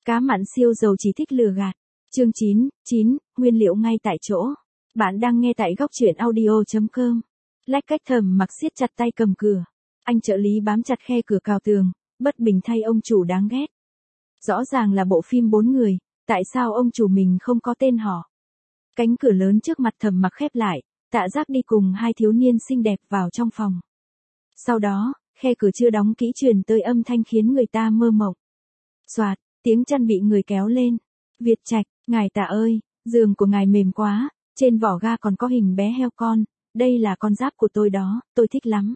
Cá mặn siêu dầu chỉ thích lừa gạt. Chương 9, nguyên liệu ngay tại chỗ. Bạn đang nghe tại góc truyện audio.com. Lách cách Thẩm Mặc siết chặt tay cầm cửa. Anh trợ lý bám chặt khe cửa cào tường, bất bình thay ông chủ đáng ghét. Rõ ràng là bộ phim 4 người, tại sao ông chủ mình không có tên họ? Cánh cửa lớn trước mặt Thẩm Mặc khép lại, Tạ Giác đi cùng hai thiếu niên xinh đẹp vào trong phòng. Sau đó, khe cửa chưa đóng kỹ truyền tới âm thanh khiến người ta mơ mộng. Soạt, tiếng chăn bị người kéo lên. Việt Trạch, ngài Tạ ơi, giường của ngài mềm quá, trên vỏ ga còn có hình bé heo con, đây là con giáp của tôi đó, tôi thích lắm.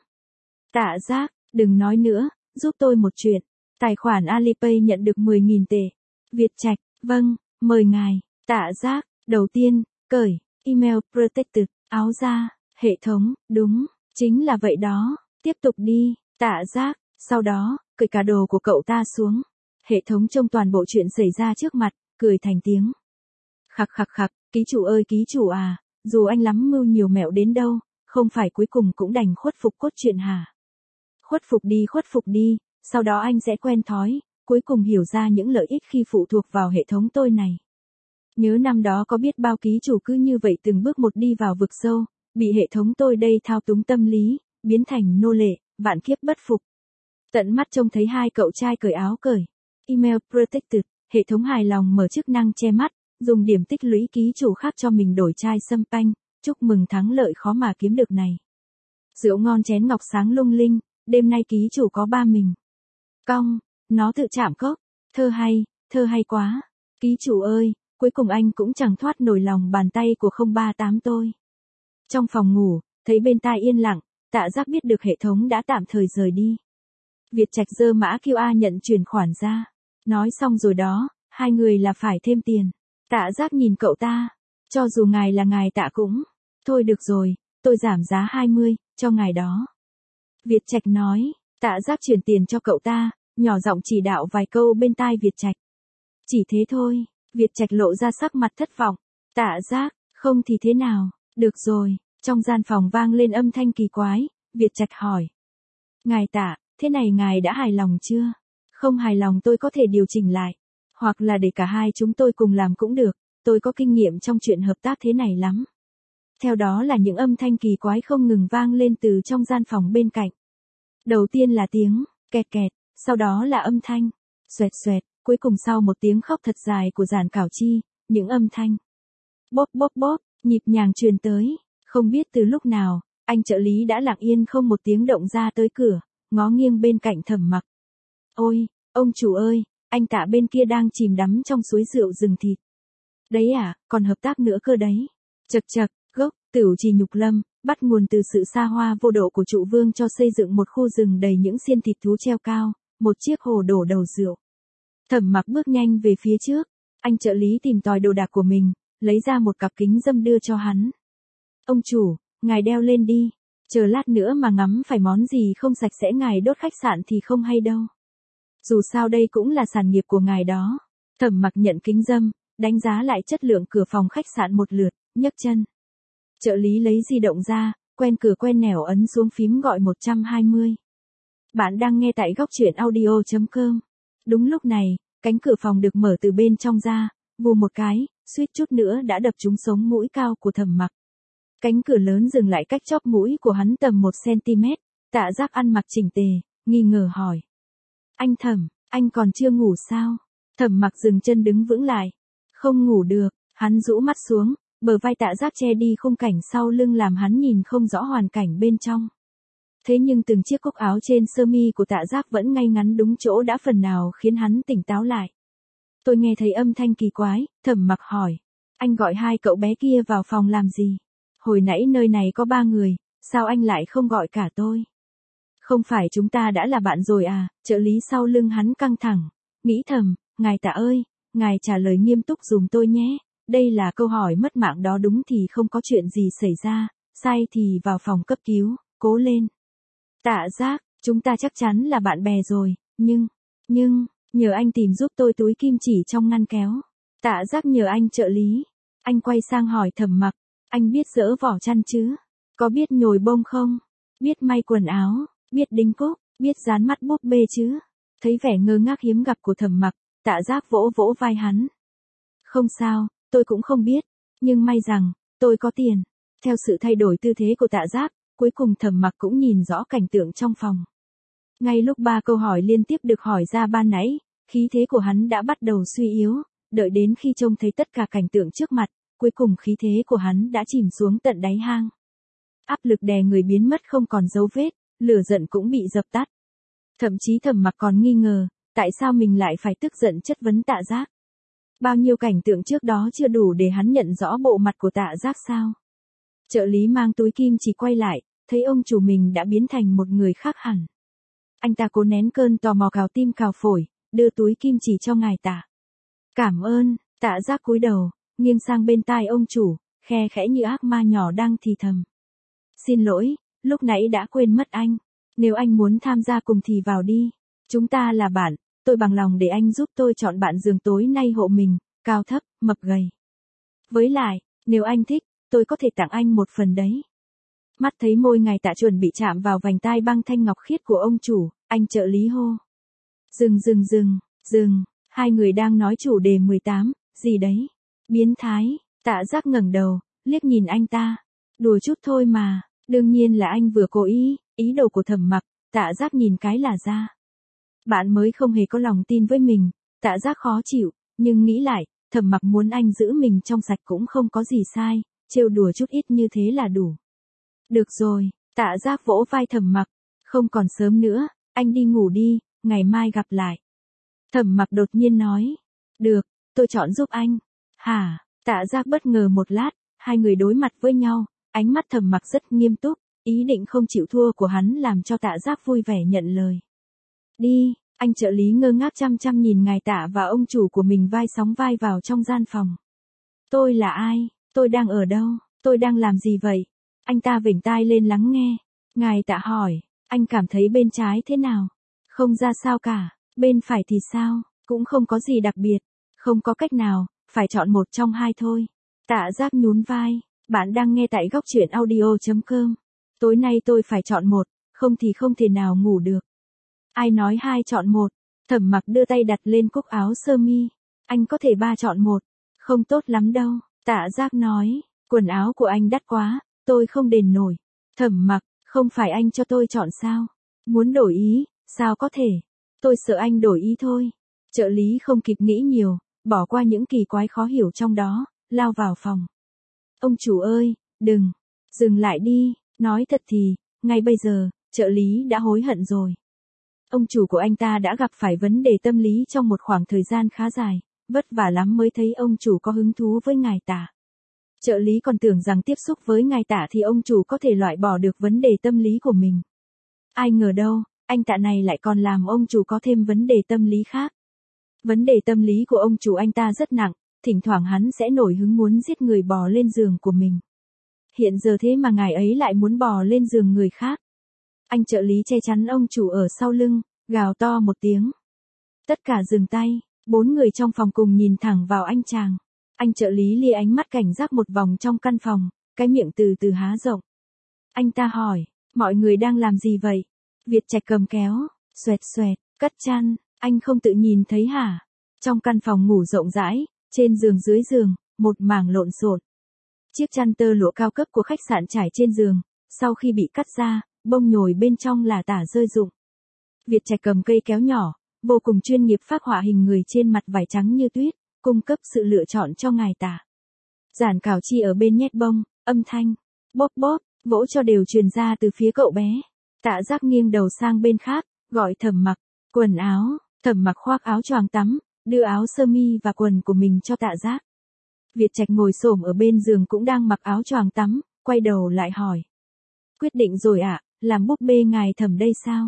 Tạ Giác, đừng nói nữa, giúp tôi một chuyện. Tài khoản Alipay nhận được 10.000 tệ. Việt Trạch, vâng, mời ngài. Tạ Giác, đầu tiên, cởi, email protected, áo da, hệ thống, đúng, chính là vậy đó, tiếp tục đi. Tạ Giác, sau đó, cởi cả đồ của cậu ta xuống. Hệ thống trông toàn bộ chuyện xảy ra trước mặt, cười thành tiếng. Khặc khặc khặc, ký chủ ơi ký chủ à, dù anh lắm mưu nhiều mẹo đến đâu, không phải cuối cùng cũng đành khuất phục cốt truyện hả? Khuất phục đi, sau đó anh sẽ quen thói, cuối cùng hiểu ra những lợi ích khi phụ thuộc vào hệ thống tôi này. Nhớ năm đó có biết bao ký chủ cứ như vậy từng bước một đi vào vực sâu, bị hệ thống tôi đây thao túng tâm lý, biến thành nô lệ, vạn kiếp bất phục. Tận mắt trông thấy hai cậu trai cởi áo cởi. Email protected, hệ thống hài lòng mở chức năng che mắt, dùng điểm tích lũy ký chủ khác cho mình đổi chai sâm panh, chúc mừng thắng lợi khó mà kiếm được này. Rượu ngon chén ngọc sáng lung linh, đêm nay ký chủ có ba mình. Cong, nó tự chạm cốc, thơ hay quá. Ký chủ ơi, cuối cùng anh cũng chẳng thoát nổi lòng bàn tay của 038 tôi. Trong phòng ngủ, thấy bên tai yên lặng, Tạ Giác biết được hệ thống đã tạm thời rời đi. Việt Trạch giơ mã QR nhận chuyển khoản ra. Nói xong rồi đó, hai người là phải thêm tiền. Tạ Giác nhìn cậu ta. Cho dù ngài là ngài Tạ cũng. Thôi được rồi, tôi giảm giá 20, cho ngài đó. Việt Trạch nói. Tạ Giác chuyển tiền cho cậu ta, nhỏ giọng chỉ đạo vài câu bên tai Việt Trạch. Chỉ thế thôi, Việt Trạch lộ ra sắc mặt thất vọng. Tạ Giác, không thì thế nào, được rồi. Trong gian phòng vang lên âm thanh kỳ quái, Việt Trạch hỏi. Ngài Tạ, thế này ngài đã hài lòng chưa? Không hài lòng tôi có thể điều chỉnh lại. Hoặc là để cả hai chúng tôi cùng làm cũng được, tôi có kinh nghiệm trong chuyện hợp tác thế này lắm. Theo đó là những âm thanh kỳ quái không ngừng vang lên từ trong gian phòng bên cạnh. Đầu tiên là tiếng, kẹt kẹt, sau đó là âm thanh, xoẹt xoẹt, cuối cùng sau một tiếng khóc thật dài của Giản Cảo Chi, những âm thanh, bóp bóp bóp, nhịp nhàng truyền tới. Không biết từ lúc nào, anh trợ lý đã lặng yên không một tiếng động ra tới cửa, ngó nghiêng bên cạnh Thẩm Mặc. Ôi, ông chủ ơi, anh Tạ bên kia đang chìm đắm trong suối rượu rừng thịt. Đấy à, còn hợp tác nữa cơ đấy. Chật chật, gốc, Tửu Trì Nhục Lâm, bắt nguồn từ sự xa hoa vô độ của trụ vương cho xây dựng một khu rừng đầy những xiên thịt thú treo cao, một chiếc hồ đổ đầu rượu. Thẩm Mặc bước nhanh về phía trước, anh trợ lý tìm tòi đồ đạc của mình, lấy ra một cặp kính râm đưa cho hắn. Ông chủ, ngài đeo lên đi, chờ lát nữa mà ngắm phải món gì không sạch sẽ ngài đốt khách sạn thì không hay đâu. Dù sao đây cũng là sản nghiệp của ngài đó. Thẩm Mặc nhận kính râm, đánh giá lại chất lượng cửa phòng khách sạn một lượt, nhấc chân. Trợ lý lấy di động ra, quen cửa quen nẻo ấn xuống phím gọi 120. Bạn đang nghe tại góc truyện audio.com. Đúng lúc này, cánh cửa phòng được mở từ bên trong ra, vù một cái, suýt chút nữa đã đập trúng sống mũi cao của Thẩm Mặc. Cánh cửa lớn dừng lại cách chóp mũi của hắn tầm 1 cm, Tạ Giác ăn mặc chỉnh tề, nghi ngờ hỏi. Anh Thẩm, anh còn chưa ngủ sao? Thẩm Mặc dừng chân đứng vững lại. Không ngủ được, hắn rũ mắt xuống, bờ vai Tạ Giác che đi khung cảnh sau lưng làm hắn nhìn không rõ hoàn cảnh bên trong. Thế nhưng từng chiếc cúc áo trên sơ mi của Tạ Giác vẫn ngay ngắn đúng chỗ đã phần nào khiến hắn tỉnh táo lại. Tôi nghe thấy âm thanh kỳ quái, Thẩm Mặc hỏi. Anh gọi hai cậu bé kia vào phòng làm gì? Hồi nãy nơi này có 3 người, sao anh lại không gọi cả tôi? Không phải chúng ta đã là bạn rồi à? Trợ lý sau lưng hắn căng thẳng, nghĩ thầm, ngài Tạ ơi, ngài trả lời nghiêm túc dùm tôi nhé. Đây là câu hỏi mất mạng đó, đúng thì không có chuyện gì xảy ra, sai thì vào phòng cấp cứu, cố lên. Tạ Giác, chúng ta chắc chắn là bạn bè rồi, nhưng, nhờ anh tìm giúp tôi túi kim chỉ trong ngăn kéo. Tạ Giác nhờ anh trợ lý. Anh quay sang hỏi Thẩm Mặc, anh biết dỡ vỏ chăn chứ? Có biết nhồi bông không? Biết may quần áo, biết đính cúc, biết dán mắt búp bê chứ? Thấy vẻ ngơ ngác hiếm gặp của Thẩm Mặc, Tạ Giác vỗ vỗ vai hắn. Không sao, tôi cũng không biết, nhưng may rằng, tôi có tiền. Theo sự thay đổi tư thế của Tạ Giác, cuối cùng Thẩm Mặc cũng nhìn rõ cảnh tượng trong phòng. Ngay lúc 3 câu hỏi liên tiếp được hỏi ra ban nãy, khí thế của hắn đã bắt đầu suy yếu, đợi đến khi trông thấy tất cả cảnh tượng trước mặt, cuối cùng khí thế của hắn đã chìm xuống tận đáy hang. Áp lực đè người biến mất không còn dấu vết, lửa giận cũng bị dập tắt. Thậm chí Thẩm Mặc còn nghi ngờ, tại sao mình lại phải tức giận chất vấn Tạ Giác. Bao nhiêu cảnh tượng trước đó chưa đủ để hắn nhận rõ bộ mặt của Tạ Giác sao? Trợ lý mang túi kim chỉ quay lại, thấy ông chủ mình đã biến thành một người khác hẳn. Anh ta cố nén cơn tò mò cào tim cào phổi, đưa túi kim chỉ cho ngài Tạ. Cảm ơn. Tạ Giác cúi đầu, nghiêng sang bên tai ông chủ, khe khẽ như ác ma nhỏ đang thì thầm. Xin lỗi, lúc nãy đã quên mất anh. Nếu anh muốn tham gia cùng thì vào đi. Chúng ta là bạn, tôi bằng lòng để anh giúp tôi chọn bạn giường tối nay hộ mình, cao thấp, mập gầy. Với lại, nếu anh thích, tôi có thể tặng anh một phần đấy. Mắt thấy môi ngài Tạ chuẩn bị chạm vào vành tai băng thanh ngọc khiết của ông chủ, anh trợ lý hô. Dừng. Hai người đang nói chủ đề 18, gì đấy? Biến thái. Tạ Giác ngẩng đầu, liếc nhìn anh ta. Đùa chút thôi mà, đương nhiên là anh vừa cố ý đồ của Thẩm Mặc, Tạ Giác nhìn cái là ra. Bạn mới không hề có lòng tin với mình, Tạ Giác khó chịu, nhưng nghĩ lại, Thẩm Mặc muốn anh giữ mình trong sạch cũng không có gì sai, trêu đùa chút ít như thế là đủ. Được rồi, Tạ Giác vỗ vai Thẩm Mặc, không còn sớm nữa, anh đi ngủ đi, ngày mai gặp lại. Thẩm Mặc đột nhiên nói, được, tôi chọn giúp anh. Hả? Tạ Giác bất ngờ một lát, hai người đối mặt với nhau, ánh mắt Thẩm Mặc rất nghiêm túc, ý định không chịu thua của hắn làm cho Tạ Giác vui vẻ nhận lời. Đi, anh trợ lý ngơ ngác chăm nhìn ngài Tạ và ông chủ của mình vai sóng vai vào trong gian phòng. Tôi là ai? Tôi đang ở đâu? Tôi đang làm gì vậy? Anh ta vểnh tai lên lắng nghe. Ngài Tạ hỏi, anh cảm thấy bên trái thế nào? Không ra sao cả, bên phải thì sao? Cũng không có gì đặc biệt. Không có cách nào, phải chọn một trong hai thôi. Tạ Giác nhún vai, bạn đang nghe tại góc truyện audio.com. Tối nay tôi phải chọn một, không thì không thể nào ngủ được. Ai nói hai chọn một? Thẩm Mặc đưa tay đặt lên cúc áo sơ mi. Anh có thể ba chọn một. Không tốt lắm đâu. Tạ Giác nói, quần áo của anh đắt quá, tôi không đền nổi. Thẩm Mặc, không phải anh cho tôi chọn sao? Muốn đổi ý, sao có thể? Tôi sợ anh đổi ý thôi. Trợ lý không kịp nghĩ nhiều, bỏ qua những kỳ quái khó hiểu trong đó, lao vào phòng. Ông chủ ơi, đừng, dừng lại đi, nói thật thì, ngay bây giờ, trợ lý đã hối hận rồi. Ông chủ của anh ta đã gặp phải vấn đề tâm lý trong một khoảng thời gian khá dài, vất vả lắm mới thấy ông chủ có hứng thú với ngài Tạ. Trợ lý còn tưởng rằng tiếp xúc với ngài Tạ thì ông chủ có thể loại bỏ được vấn đề tâm lý của mình. Ai ngờ đâu, anh Tạ này lại còn làm ông chủ có thêm vấn đề tâm lý khác. Vấn đề tâm lý của ông chủ anh ta rất nặng, thỉnh thoảng hắn sẽ nổi hứng muốn giết người bò lên giường của mình. Hiện giờ thế mà ngài ấy lại muốn bò lên giường người khác. Anh trợ lý che chắn ông chủ ở sau lưng, gào to một tiếng. Tất cả dừng tay, 4 người trong phòng cùng nhìn thẳng vào anh chàng. Anh trợ lý lia ánh mắt cảnh giác một vòng trong căn phòng, cái miệng từ từ há rộng. Anh ta hỏi, mọi người đang làm gì vậy? Việt Trạch cầm kéo, xoẹt, cắt chăn, anh không tự nhìn thấy hả? Trong căn phòng ngủ rộng rãi, trên giường dưới giường, một mảng lộn xộn. Chiếc chăn tơ lụa cao cấp của khách sạn trải trên giường, sau khi bị cắt ra, bông nhồi bên trong là tả rơi rụng. Việt Trạch cầm cây kéo nhỏ, vô cùng chuyên nghiệp phác họa hình người trên mặt vải trắng như tuyết, cung cấp sự lựa chọn cho ngài Tạ. Giản Cảo Chi ở bên nhét bông, âm thanh, bóp, vỗ cho đều truyền ra từ phía cậu bé. Tạ Giác nghiêng đầu sang bên khác, gọi Thẩm Mặc, quần áo. Thẩm Mặc khoác áo choàng tắm, đưa áo sơ mi và quần của mình cho Tạ Giác. Việt Trạch ngồi xổm ở bên giường cũng đang mặc áo choàng tắm, quay đầu lại hỏi. Quyết định rồi ạ, làm búp bê ngài Thẩm đây sao?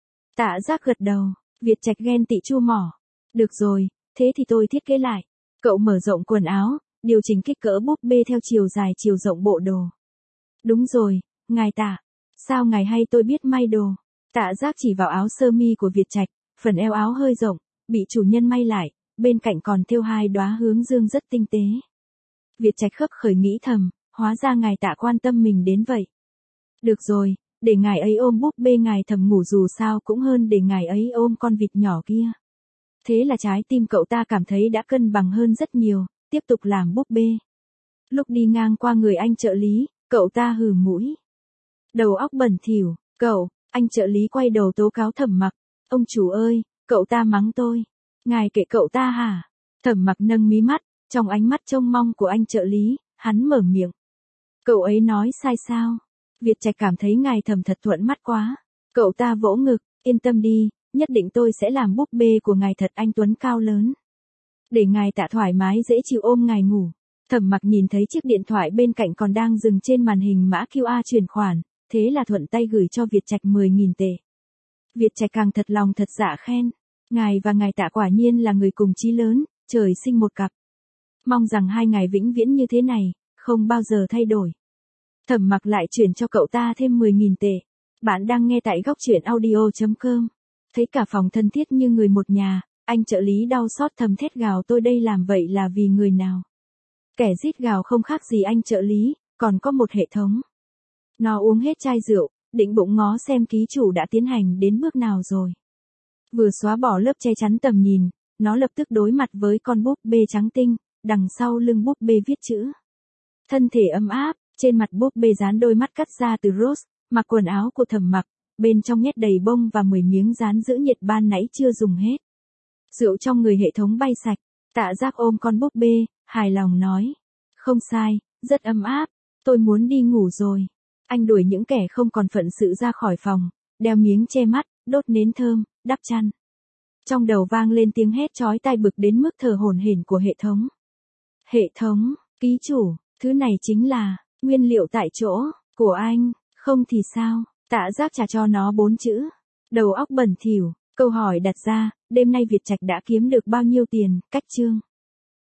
Tạ Giác gật đầu, Việt Trạch ghen tị chu mỏ. Được rồi, thế thì tôi thiết kế lại. Cậu mở rộng quần áo, điều chỉnh kích cỡ búp bê theo chiều dài chiều rộng bộ đồ. Đúng rồi, ngài Tạ. Sao ngài hay tôi biết may đồ? Tạ Giác chỉ vào áo sơ mi của Việt Trạch, phần eo áo hơi rộng, bị chủ nhân may lại, bên cạnh còn thêu 2 đóa hướng dương rất tinh tế. Việt Trạch khấp khởi nghĩ thầm, hóa ra ngài Tạ quan tâm mình đến vậy. Được rồi, để ngài ấy ôm búp bê ngài Thẩm ngủ dù sao cũng hơn để ngài ấy ôm con vịt nhỏ kia. Thế là trái tim cậu ta cảm thấy đã cân bằng hơn rất nhiều, tiếp tục làm búp bê. Lúc đi ngang qua người anh trợ lý, cậu ta hừ mũi. Đầu óc bẩn thỉu, cậu, anh trợ lý quay đầu tố cáo Thẩm Mặc. Ông chủ ơi, cậu ta mắng tôi. Ngài kệ cậu ta hả? Thẩm Mặc nâng mí mắt, trong ánh mắt trông mong của anh trợ lý, hắn mở miệng. Cậu ấy nói sai sao? Việt Trạch cảm thấy ngài Thẩm thật thuận mắt quá. Cậu ta vỗ ngực, yên tâm đi, nhất định tôi sẽ làm búp bê của ngài thật anh tuấn cao lớn. Để ngài tạ thoải mái dễ chịu ôm ngài ngủ. Thẩm Mặc nhìn thấy chiếc điện thoại bên cạnh còn đang dừng trên màn hình mã QR chuyển khoản, thế là thuận tay gửi cho Việt Trạch 10.000 tệ. Việt Trạch càng thật lòng thật dạ khen. Ngài và ngài Tạ quả nhiên là người cùng chí lớn, trời sinh một cặp. Mong rằng hai ngài vĩnh viễn như thế này, không bao giờ thay đổi. Thẩm Mặc lại chuyển cho cậu ta thêm 10.000 tệ. Bạn đang nghe tại góc truyện audio.com. Thấy cả phòng thân thiết như người một nhà, anh trợ lý đau xót thầm thét gào tôi đây làm vậy là vì người nào. Kẻ rít gào không khác gì anh trợ lý, còn có một hệ thống. Nó uống hết chai rượu, định bụng ngó xem ký chủ đã tiến hành đến bước nào rồi. Vừa xóa bỏ lớp che chắn tầm nhìn, nó lập tức đối mặt với con búp bê trắng tinh, đằng sau lưng búp bê viết chữ. Thân thể ấm áp, trên mặt búp bê dán đôi mắt cắt ra từ rose, mặc quần áo của Thẩm Mặc, bên trong nhét đầy bông và 10 miếng dán giữ nhiệt ban nãy chưa dùng hết. Rượu trong người hệ thống bay sạch, Tạ Giác ôm con búp bê, hài lòng nói. Không sai, rất ấm áp, tôi muốn đi ngủ rồi. Anh đuổi những kẻ không còn phận sự ra khỏi phòng, đeo miếng che mắt, đốt nến thơm, đắp chăn. Trong đầu vang lên tiếng hét chói tai bực đến mức thở hổn hển của hệ thống. Hệ thống, ký chủ, thứ này chính là nguyên liệu tại chỗ của anh, không thì sao? Tạ Giác trả cho nó 4 chữ. Đầu óc bẩn thỉu, câu hỏi đặt ra, đêm nay Việt Trạch đã kiếm được bao nhiêu tiền, cách chương.